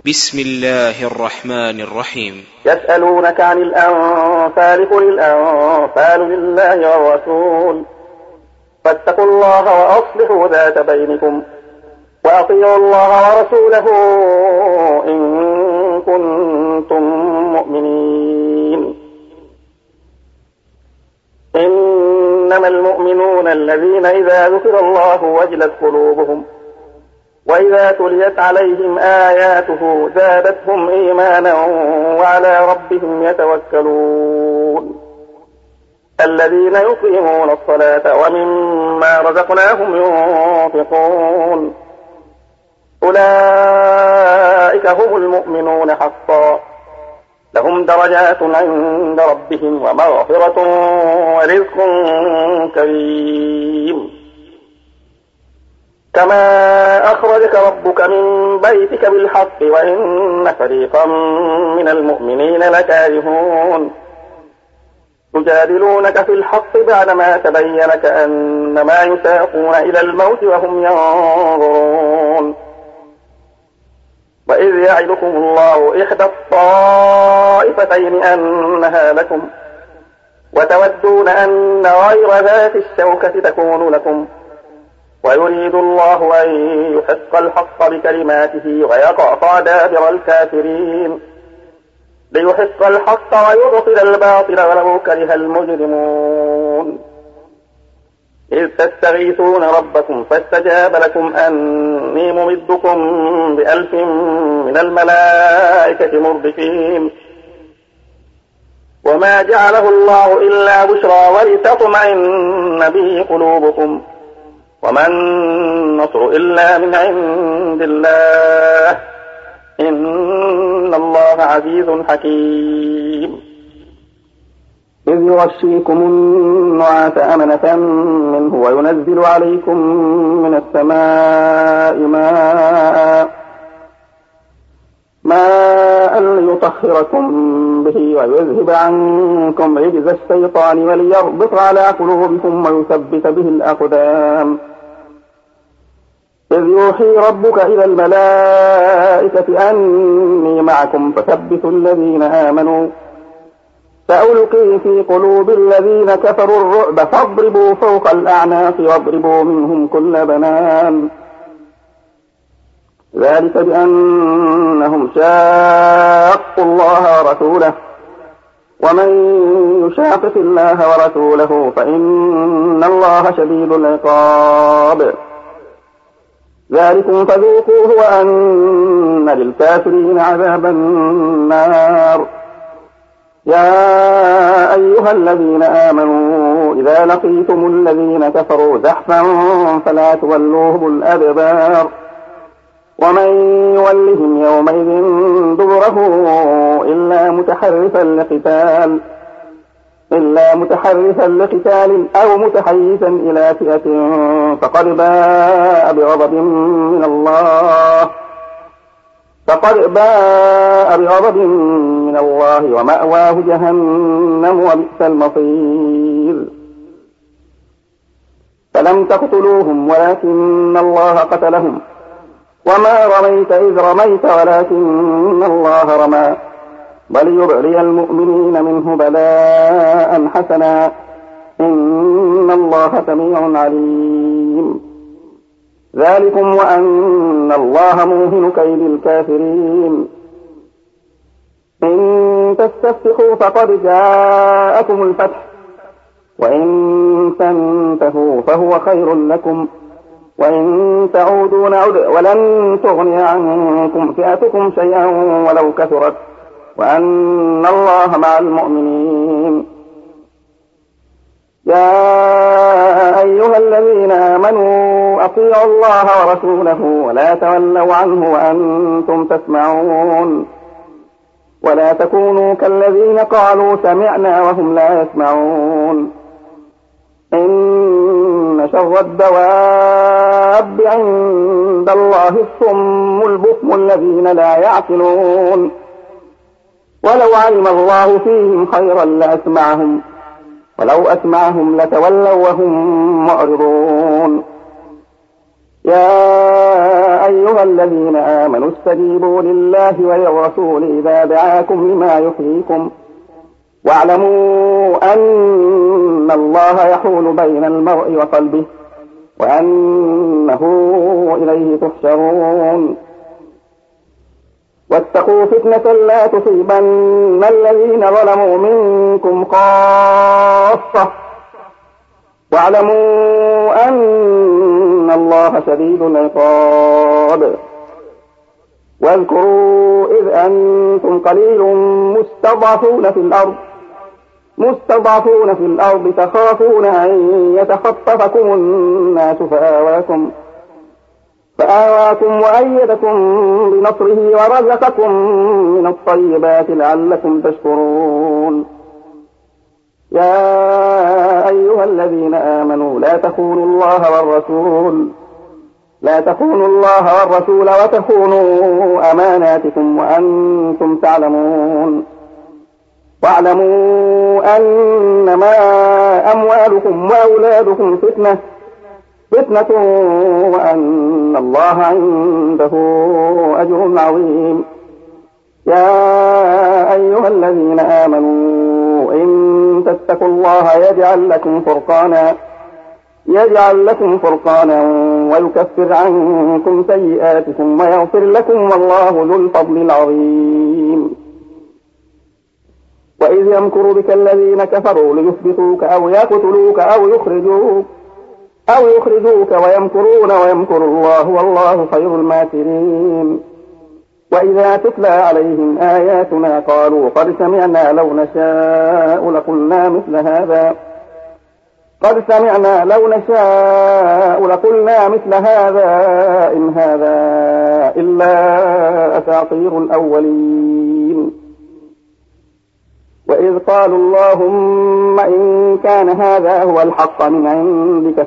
بسم الله الرحمن الرحيم. يسألونك عن الأنفال قل الأنفال لله والرسول فاتقوا الله وأصلحوا ذات بينكم وأطيعوا الله ورسوله إن كنتم مؤمنين. إنما المؤمنون الذين إذا ذكر الله وجلت قلوبهم وإذا تليت عليهم آياته زادتهم إيمانا وعلى ربهم يتوكلون. الذين يقيمون الصلاة ومما رزقناهم ينفقون أولئك هم المؤمنون حقا لهم درجات عند ربهم ومغفرة ورزق كريم. كما أخرجك ربك من بيتك بالحق وإن فريقا من المؤمنين لكارهون يجادلونك في الحق بعدما تبين كأنما يساقون إلى الموت وهم ينظرون. وإذ يعدكم الله إحدى الطائفتين أنها لكم وتودون أن غير ذات الشوكة تكون لكم ويريد الله أن يحق الحق بكلماته ويقطع دابر الكافرين ليحق الحق ويبطل الباطل ولو كره المجرمون. إذ تستغيثون ربكم فاستجاب لكم أني ممدكم ب1000 من الملائكة مردفين. وما جعله الله إلا بشرى ولتطمئن به قلوبكم وما النصر إلا من عند الله إن الله عزيز حكيم. إذ يغشيكم النعاس أمنة منه وينزل عليكم من السماء ماء ليطهركم به ويذهب عنكم رجز الشيطان وليربط على قلوبكم ويثبت به الأقدام. إذ يوحي ربك إلى الملائكة أني معكم فثبتوا الذين آمنوا سألقي في قلوب الذين كفروا الرعب فاضربوا فوق الأعناق واضربوا منهم كل بنان. ذلك بأنهم شاقوا الله ورسوله ومن يشاقق الله ورسوله فإن الله شديد العقاب. ذلكم فذوقوه وأن للكافرين عذاب النار. يا أيها الذين آمنوا إذا لقيتم الذين كفروا زحفا فلا تولوهم الأدبار ومن يولهم يومئذ دبره إلا متحرفا لقتال أو متحيزا إلى فئة فقد باء بغضب من الله ومأواه جهنم وبئس المصير. فلم تقتلوهم ولكن الله قتلهم وما رميت إذ رميت ولكن الله رمى وليبلي المؤمنين منه بلاء حسنا إن الله سميع عليم. ذلكم وأن الله موهن كيد الكافرين. إن تستفتحوا فقد جاءكم الفتح وإن تنتهوا فهو خير لكم وإن تعودوا نعد ولن تغني عنكم فئتكم شيئا ولو كثرت وأن الله مع المؤمنين. يا أيها الذين آمنوا أطيعوا الله ورسوله ولا تولوا عنه وأنتم تسمعون ولا تكونوا كالذين قالوا سمعنا وهم لا يسمعون. إن شر الدواب عند الله الصم البكم الذين لا يعقلون. ولو علم الله فيهم خيرا لأسمعهم ولو أسمعهم لتولوا وهم معرضون. يا أيها الذين آمنوا استجيبوا لله وللرسول إذا دعاكم لما يحييكم واعلموا أن الله يحول بين المرء وقلبه وأنه إليه تحشرون واتقوا فتنة لا تصيبن الذين ظلموا منكم خاصة واعلموا أن الله شديد العقاب واذكروا إذ أنتم قليل مستضعفون في الأرض تخافون أن يتخطفكم الناس فآواكم وأيدكم بنصره ورزقكم من الطيبات لعلكم تشكرون يا أيها الذين آمنوا لا تخونوا الله والرسول وتخونوا أماناتكم وأنتم تعلمون واعلموا أنما أموالكم وأولادكم فتنة وأن الله عنده أجر عظيم يا أيها الذين آمنوا إن تتقوا الله يجعل لكم فرقانا ويكفر عنكم سيئاتكم ويغفر لكم والله ذو الفضل العظيم وإذ يمكر بك الذين كفروا ليثبتوك أو يقتلوك أو يخرجوك ويمكرون ويمكر الله والله خير الماكرين وإذا تتلى عليهم آياتنا قالوا قد سمعنا لو نشاء لقلنا مثل هذا إن هذا إلا أساطير الأولين وإذ قالوا اللهم إن كان هذا هو الحق من عندك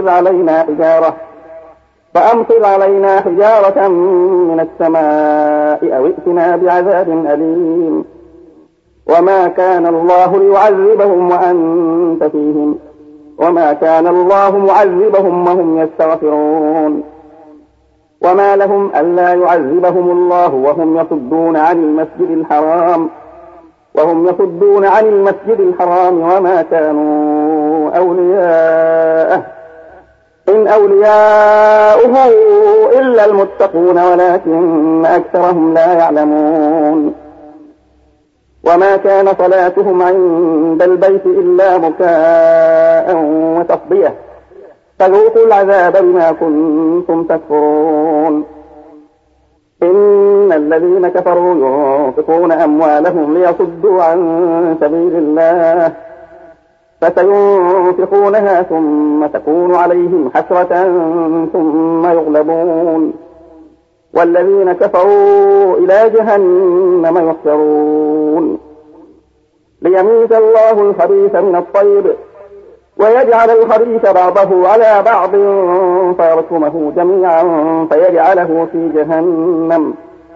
فأمطر علينا حجارة من السماء أو ائتنا بعذاب أليم وما كان الله ليعذبهم وأنت فيهم وما كان الله معذبهم وهم يستغفرون وما لهم ألا يعذبهم الله وهم يصدون عن المسجد الحرام وما كانوا أولياءه إن أولياؤه إلا المتقون ولكن أكثرهم لا يعلمون وما كان صلاتهم عند البيت إلا بكاء وتصدية فذوقوا العذاب بما كنتم تكفرون إن الذين كفروا ينفقون أموالهم ليصدوا عن سبيل الله فسينفقونها ثم تكون عليهم حسرة ثم يغلبون والذين كفروا إلى جهنم يحشرون ليميز الله الخبيث من الطيب ويجعل الخبيث بعضه على بعض فيركمه جميعا فيجعله في جهنم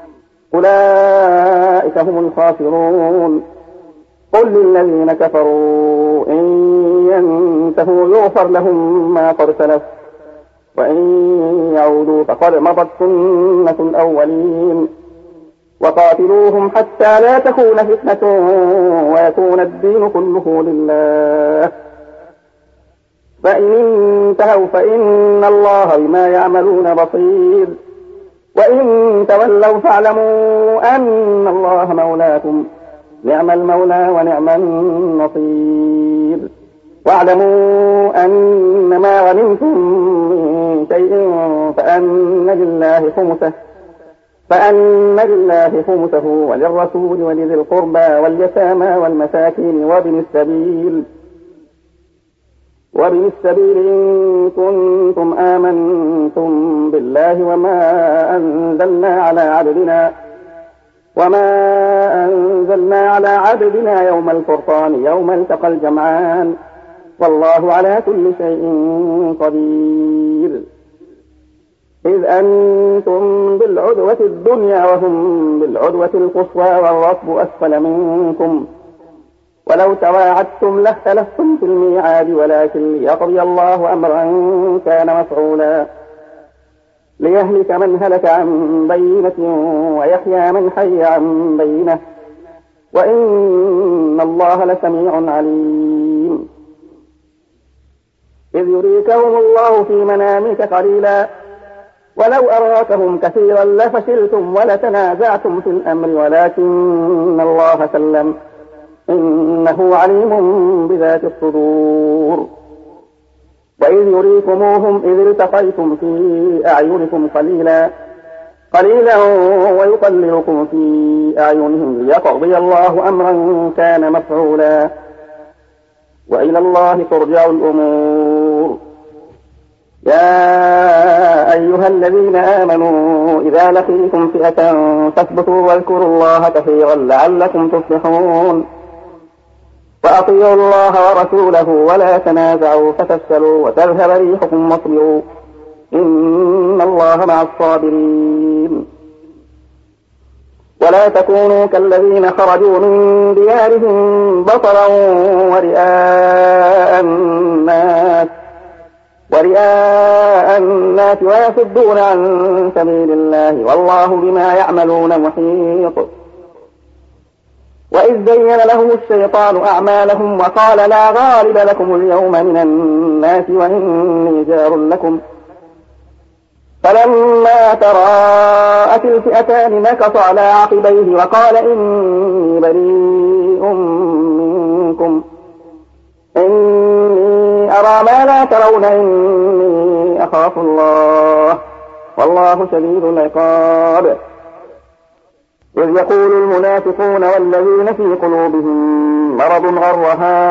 أولئك هم الخاسرون قل للذين كفروا إن ينتهوا يغفر لهم ما قد سلف وإن يعودوا فقد مضت سنة الأولين وقاتلوهم حتى لا تكون فتنة ويكون الدين كله لله فإن انتهوا فإن الله بما يعملون بصير وإن تولوا فاعلموا أن الله مولاكم نعم المولى ونعم النصير واعلموا أن ما غنمتم من شيء فأن لله خمسه وللرسول ولذي القربى واليتامى والمساكين وابن السبيل إن كنتم آمنتم بالله وما أنزلنا على عبدنا يوم الفرقان يوم التقى الجمعان والله على كل شيء قدير إذ أنتم بالعدوة الدنيا وهم بالعدوة القصوى والركب أسفل منكم ولو تواعدتم لاختلفتم في الميعاد ولكن ليقضي الله أمرا كان مفعولا ليهلك من هلك عن بينة ويحيى من حي عن بينة وإن الله لسميع عليم. إذ يريكهم الله في منامك قليلا ولو أراكهم كثيرا لفشلتم ولتنازعتم في الأمر ولكن الله سلم إنه عليم بذات الصدور. وإذ يريكموهم إذ التقيتم في أعينكم قليلا ويقللكم في أعينهم ليقضي الله أمرا كان مفعولا وإلى الله ترجع الأمور. يا أيها الذين آمنوا إذا لقيتم فئة فاثبتوا واذكروا الله كثيرا لعلكم تفلحون. وأطيعوا الله ورسوله ولا تنازعوا فتفشلوا وتذهب ريحكم واصبروا إن الله مع الصابرين. ولا تكونوا كالذين خرجوا من ديارهم بطرا ورئاء الناس ويصدون عن سبيل الله والله بما يعملون محيط. وإذ زين لهم الشيطان أعمالهم وقال لا غالب لكم اليوم من الناس وإني جار لكم فلما تراءت الفئتان نكص على عقبيه وقال إني بريء منكم إني أرى ما لا ترون إني أخاف الله والله شديد العقاب. إذ يقول المنافقون والذين في قلوبهم مرض غر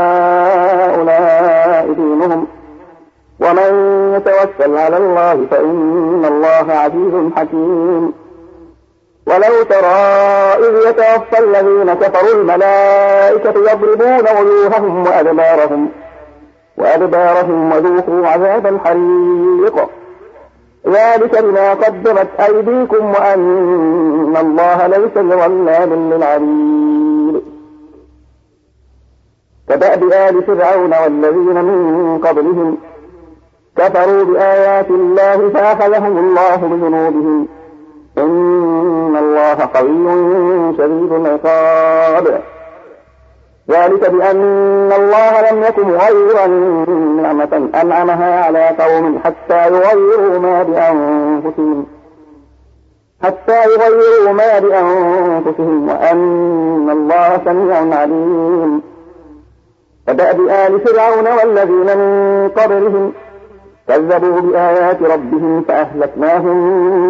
هؤلاء دينهم ومن يتوكل على الله فإن الله عزيز حكيم. ولو ترى إذ يتوفى الذين كفروا الملائكة يضربون وجوههم وأدبارهم وذوقوا عذاب الحريق ذلك بما قدمت أيديكم وأن الله ليس بظلام للعبيد. كدأب آل فرعون والذين من قبلهم كفروا بآيات الله فأخذهم الله بذنوبهم إن الله قوي شديد العقاب. ذلك بأن الله لم يكن مغيرا نعمة أنعمها على قوم حتى يغيروا ما بأنفسهم وأن الله سميع عليم. كدأب آل فرعون والذين من قبلهم كذبوا بآيات ربهم فأهلكناهم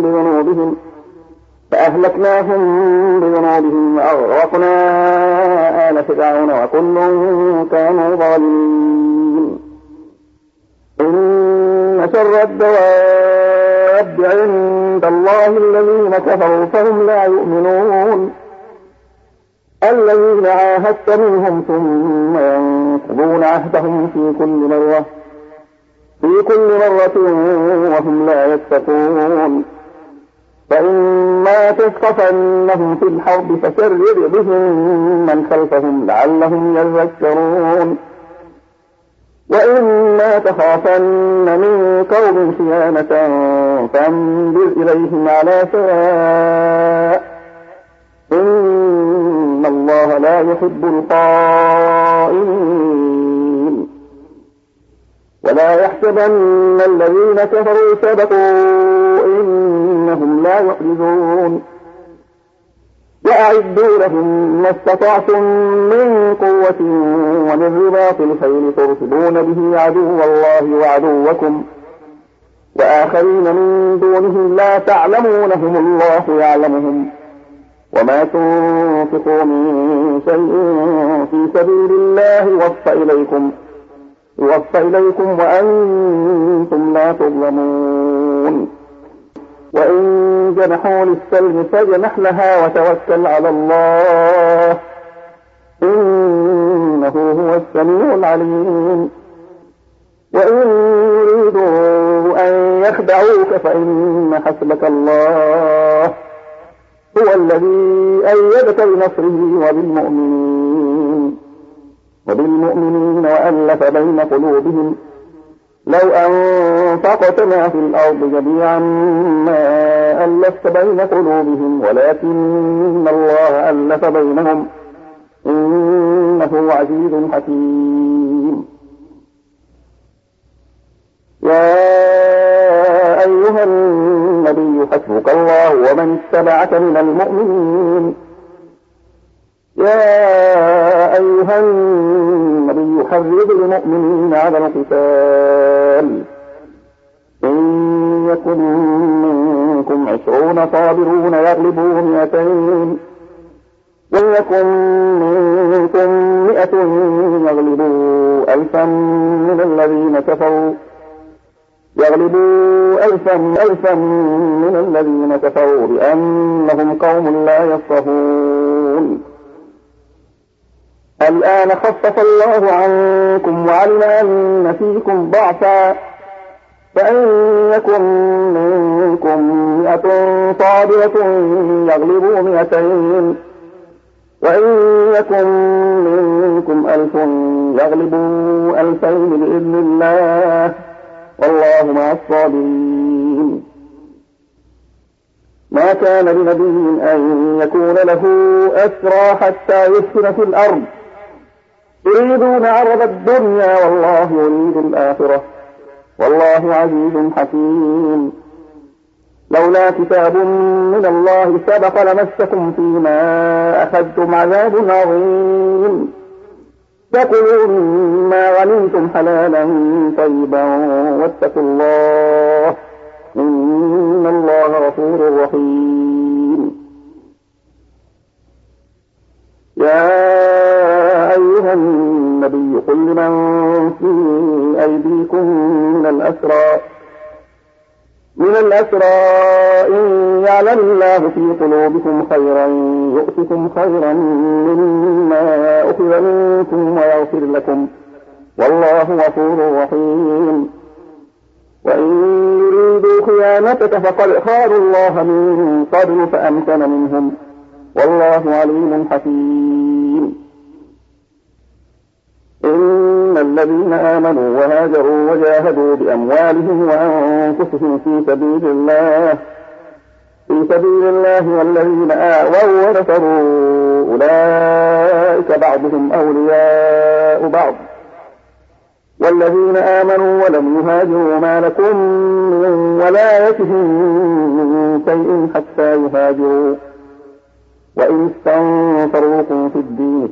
بذنوبهم وأغرقنا آل فرعون وكل كانوا ظالمين. إن شر الدواب عند الله الذين كفروا فهم لا يؤمنون الذين عاهدت منهم ثم ينقضون عهدهم في كل مرة وهم لا يتقون. فإما تثقفنهم في الحرب فشرد بهم من خلفهم لعلهم يذكرون. وإما تخافن من قوم خيانة فانبذ إليهم على سواء إن الله لا يحب الخائنين. ولا يحسبن الذين كفروا سبقوا إنهم لا يعجزون. وأعدوا لهم ما استطعتم من قوة ومن رباط الخيل ترهبون به عدو الله وعدوكم وآخرين من دونهم لا تعلمونهم الله يعلمهم وما تنفقوا من شيء في سبيل الله يوفى إليكم وأنتم لا تظلمون. وإن جنحوا للسلم فاجنح لها وتوكل على الله إنه هو السميع العليم. وإن يريدوا أن يخدعوك فإن حسبك الله هو الذي أيدك بنصره وبالمؤمنين وألف بين قلوبهم لو أنفقت ما في الأرض جميعا ما ألفت بين قلوبهم ولكن الله ألف بينهم إنه عزيز حكيم. يا أيها النبي حسبك الله ومن اتبعك من المؤمنين. يا أيها النبي حرض المؤمنين على القتال إن يكن منكم 20 صابرون يغلبوا 200 وإن يكن منكم 100 يغلبوا 1000 من الذين كفروا بأنهم قوم لا يفقهون. الآن خفف الله عنكم وعلم أن فيكم ضعفا فإن يكن منكم 100 صابرة يغلبوا 200 وإن يكن منكم 1000 يغلبوا 2000 بإذن الله والله مع الصابرين. ما كان لنبي أن يكون له أسرى حتى يسكن في الأرض يريدون عرض الدنيا والله يريد الآخرة والله عزيز حكيم. لولا كتاب من الله سبق لمسكم فيما أخذتم عذاب عظيم. فكلوا مما غنمتم حلالا طيبا واتقوا الله إن الله غفور رحيم. يا أيها النبي قل لمن في أيديكم من الأسرى إن يعلم الله في قلوبكم خيرا يؤتكم خيرا مما أخذ منكم ويغفر لكم والله غفور رحيم. وإن يريدوا خيانتك فقد خانوا الله من قبل فأمكن منهم والله عليم حكيم. إن الذين آمنوا وهاجروا وجاهدوا بأموالهم وأنفسهم في سبيل الله والذين آووا ونصروا أولئك بعضهم أولياء بعض والذين آمنوا ولم يهاجروا ما لكم من ولايتهم من شيء حتى يهاجروا وإن استنصروكم في الدين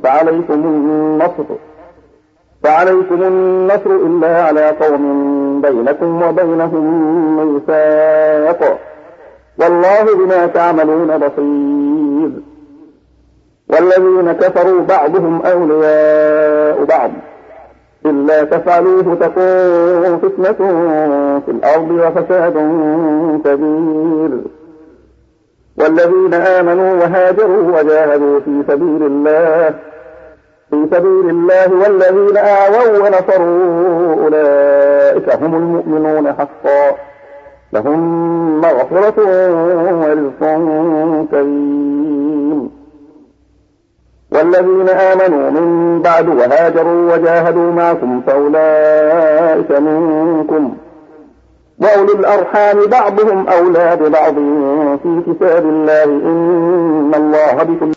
فعليكم النصر إلا على قوم بينكم وبينهم ميثاق والله بما تعملون بصير. والذين كفروا بعضهم أولياء بعض إلا تفعلوه تكون فتنة في الأرض وفساد كبير. والذين آمنوا وهاجروا وجاهدوا في سبيل الله والذين آووا ونصروا أولئك هم المؤمنون حقا لهم مغفرة ورزق كريم. والذين آمنوا من بعد وهاجروا وجاهدوا معكم فأولئك منكم وأولي الأرحام بعضهم أولى ببعض في كتاب الله إن الله بكل